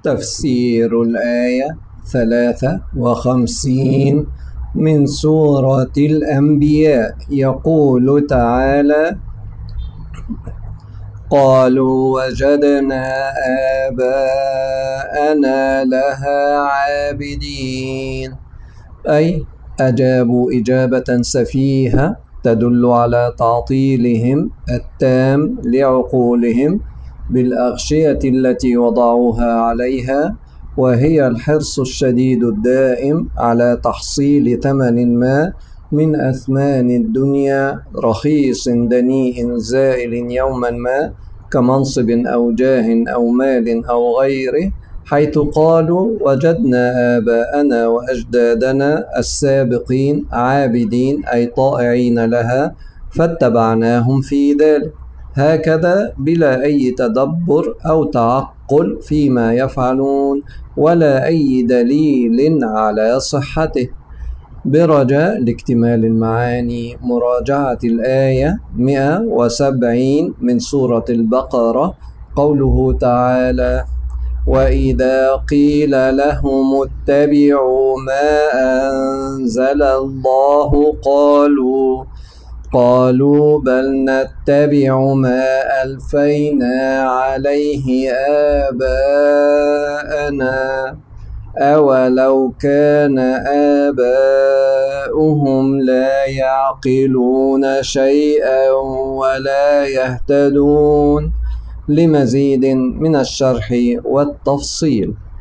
تفسير الآية 53 من سورة الأنبياء. يقول تعالى: قالوا وجدنا آباءنا لها عابدين، أي أجابوا إجابة سفيهة تدل على تعطيلهم التام لعقولهم بالأغشية التي وضعوها عليها، وهي الحرص الشديد الدائم على تحصيل ثمن ما من أثمان الدنيا، رخيص دنيء زائل يوما ما، كمنصب أو جاه أو مال أو غيره، حيث قالوا وجدنا آباءنا وأجدادنا السابقين عابدين أي طائعين لها فاتبعناهم في ذلك، هكذا بلا أي تدبر أو تعقل فيما يفعلون ولا أي دليل على صحته. برجاء لاكتمال المعاني مراجعة الآية 170 من سورة البقرة. قوله تعالى: وإذا قيل لهم اتبعوا ما أنزل الله قالوا بل نتبع ما ألفينا عليه آباءنا أولو كان آباؤهم لا يعقلون شيئا ولا يهتدون. لمزيد من الشرح والتفصيل